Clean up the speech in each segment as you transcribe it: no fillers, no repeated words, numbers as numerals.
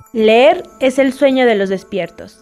Leer es el sueño de los despiertos.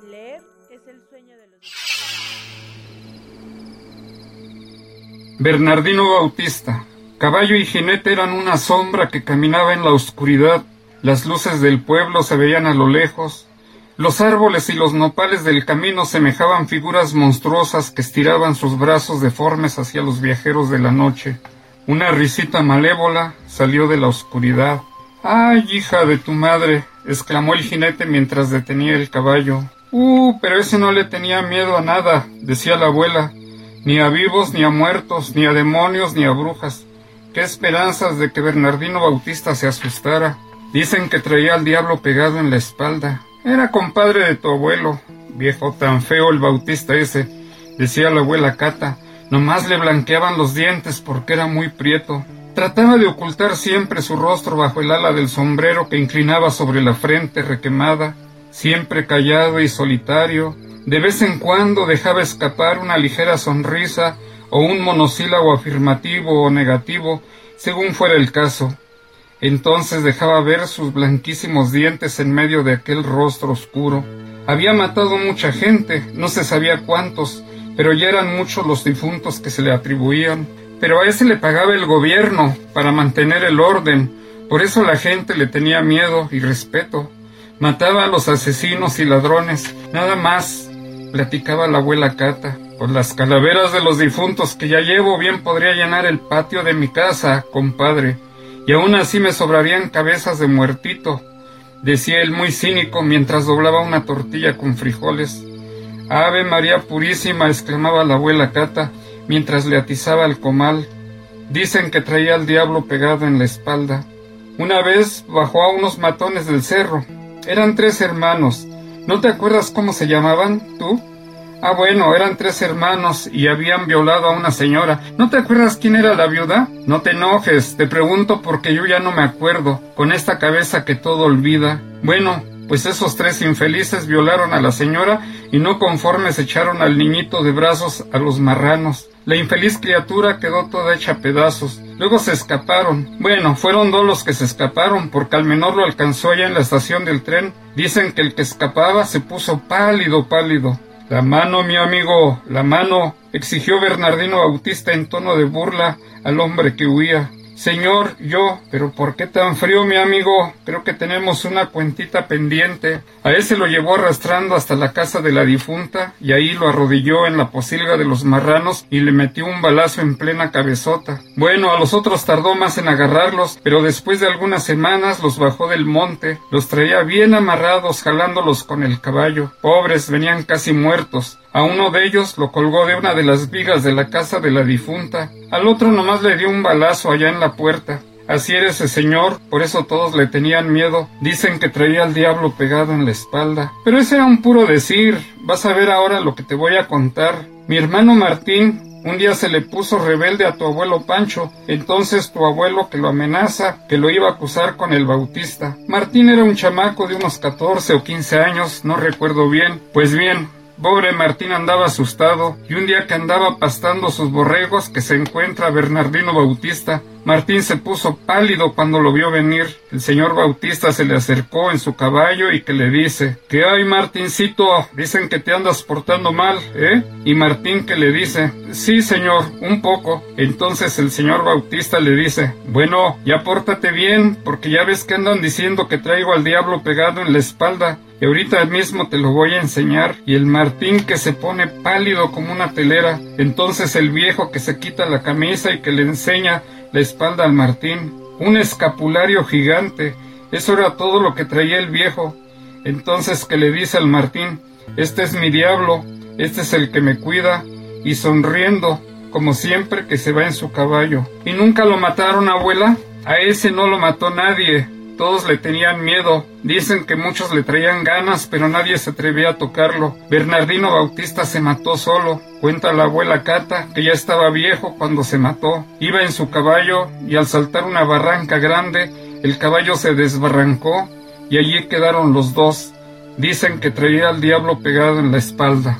Bernardino Bautista. Caballo y jinete eran una sombra que caminaba en la oscuridad. Las luces del pueblo se veían a lo lejos. Los árboles y los nopales del camino semejaban figuras monstruosas que estiraban sus brazos deformes hacia los viajeros de la noche. Una risita malévola salió de la oscuridad. «¡Ay, hija de tu madre!», exclamó el jinete mientras detenía el caballo. Pero ese no le tenía miedo a nada», decía la abuela. «Ni a vivos, ni a muertos, ni a demonios, ni a brujas. Qué esperanzas de que Bernardino Bautista se asustara. Dicen que traía al diablo pegado en la espalda. Era compadre de tu abuelo. Viejo tan feo el Bautista ese», decía la abuela Cata. «Nomás le blanqueaban los dientes porque era muy prieto. Trataba de ocultar siempre su rostro bajo el ala del sombrero que inclinaba sobre la frente requemada. Siempre callado y solitario. De vez en cuando dejaba escapar una ligera sonrisa o un monosílabo afirmativo o negativo, según fuera el caso. Entonces dejaba ver sus blanquísimos dientes en medio de aquel rostro oscuro. Había matado mucha gente, no se sabía cuántos, pero ya eran muchos los difuntos que se le atribuían. Pero a ese le pagaba el gobierno para mantener el orden, por eso la gente le tenía miedo y respeto. Mataba a los asesinos y ladrones, nada más», platicaba la abuela Cata. «Con las calaveras de los difuntos que ya llevo bien podría llenar el patio de mi casa, compadre, y aún así me sobrarían cabezas de muertito», decía él muy cínico mientras doblaba una tortilla con frijoles. «Ave María Purísima», exclamaba la abuela Cata mientras le atizaba el comal. «Dicen que traía al diablo pegado en la espalda. Una vez bajó a unos matones del cerro. Eran 3 hermanos. ¿No te acuerdas cómo se llamaban, tú? Bueno, eran 3 hermanos y habían violado a una señora. ¿No te acuerdas quién era la viuda? No te enojes, te pregunto porque yo ya no me acuerdo, con esta cabeza que todo olvida. Bueno, pues esos 3 infelices violaron a la señora y no conformes echaron al niñito de brazos a los marranos. La infeliz criatura quedó toda hecha pedazos. Luego se escaparon. Bueno, fueron 2 los que se escaparon, porque al menor lo alcanzó allá en la estación del tren. Dicen que el que escapaba se puso pálido. «La mano, mi amigo, la mano», exigió Bernardino Bautista en tono de burla al hombre que huía. «Señor, yo, pero ¿por qué tan frío, mi amigo? Creo que tenemos una cuentita pendiente». A ese lo llevó arrastrando hasta la casa de la difunta y ahí lo arrodilló en la posilga de los marranos y le metió un balazo en plena cabezota. Bueno, a los otros tardó más en agarrarlos, pero después de algunas semanas los bajó del monte, los traía bien amarrados jalándolos con el caballo. Pobres, venían casi muertos. A uno de ellos lo colgó de una de las vigas de la casa de la difunta. Al otro nomás le dio un balazo allá en la puerta. Así era ese señor, por eso todos le tenían miedo. Dicen que traía al diablo pegado en la espalda. Pero ese era un puro decir. Vas a ver ahora lo que te voy a contar. Mi hermano Martín un día se le puso rebelde a tu abuelo Pancho. Entonces tu abuelo, que lo amenaza, que lo iba a acusar con el Bautista. Martín era un chamaco de unos 14 o 15 años, no recuerdo bien. Pues bien, pobre Martín andaba asustado, y un día que andaba pastando sus borregos que se encuentra Bernardino Bautista. Martín se puso pálido cuando lo vio venir. El señor Bautista se le acercó en su caballo y que le dice: «¿Qué hay, Martincito? Dicen que te andas portando mal, ¿eh?» Y Martín que le dice: «Sí, señor, un poco». Entonces el señor Bautista le dice: «Bueno, ya pórtate bien, porque ya ves que andan diciendo que traigo al diablo pegado en la espalda. Y ahorita mismo te lo voy a enseñar». Y el Martín que se pone pálido como una telera. Entonces el viejo que se quita la camisa y que le enseña la espalda al Martín. Un escapulario gigante. Eso era todo lo que traía el viejo. Entonces que le dice al Martín: «Este es mi diablo, este es el que me cuida». Y sonriendo, como siempre, que se va en su caballo. ¿Y nunca lo mataron, abuela? A ese no lo mató nadie. Todos le tenían miedo. Dicen que muchos le traían ganas, pero nadie se atrevía a tocarlo. Bernardino Bautista se mató solo. Cuenta la abuela Cata que ya estaba viejo cuando se mató. Iba en su caballo y al saltar una barranca grande, el caballo se desbarrancó y allí quedaron los 2. Dicen que traía al diablo pegado en la espalda.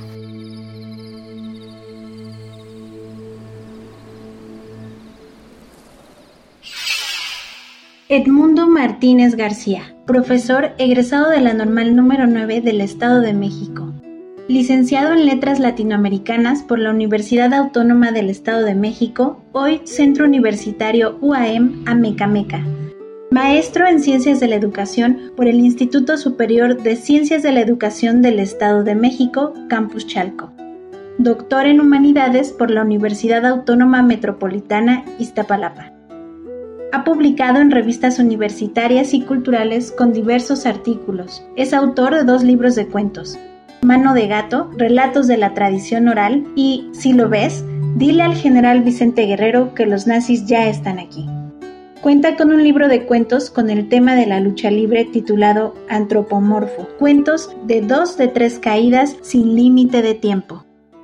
Edmundo Martínez García, profesor egresado de la Normal número 9 del Estado de México. Licenciado en Letras Latinoamericanas por la Universidad Autónoma del Estado de México, hoy Centro Universitario UAM Amecameca. Maestro en Ciencias de la Educación por el Instituto Superior de Ciencias de la Educación del Estado de México, Campus Chalco. Doctor en Humanidades por la Universidad Autónoma Metropolitana Iztapalapa. Ha publicado en revistas universitarias y culturales con diversos artículos. Es autor de 2 libros de cuentos, Mano de Gato, Relatos de la Tradición Oral y, si lo ves, dile al general Vicente Guerrero que los nazis ya están aquí. Cuenta con un libro de cuentos con el tema de la lucha libre titulado Antropomorfo, cuentos de 2 de 3 caídas sin límite de tiempo.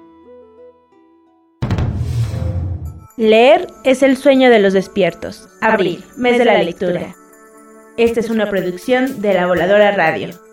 Leer es el sueño de los despiertos. Abril, mes de la lectura. Esta es una producción de La Voladora Radio.